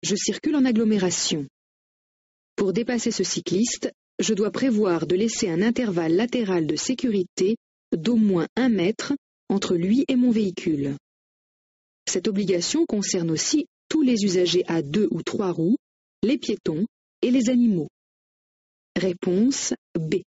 je circule en agglomération. Pour dépasser ce cycliste, je dois prévoir de laisser un intervalle latéral de sécurité d'au moins 1 mètre entre lui et mon véhicule. Cette obligation concerne aussi tous les usagers à 2 ou 3 roues, les piétons et les animaux. Réponse B.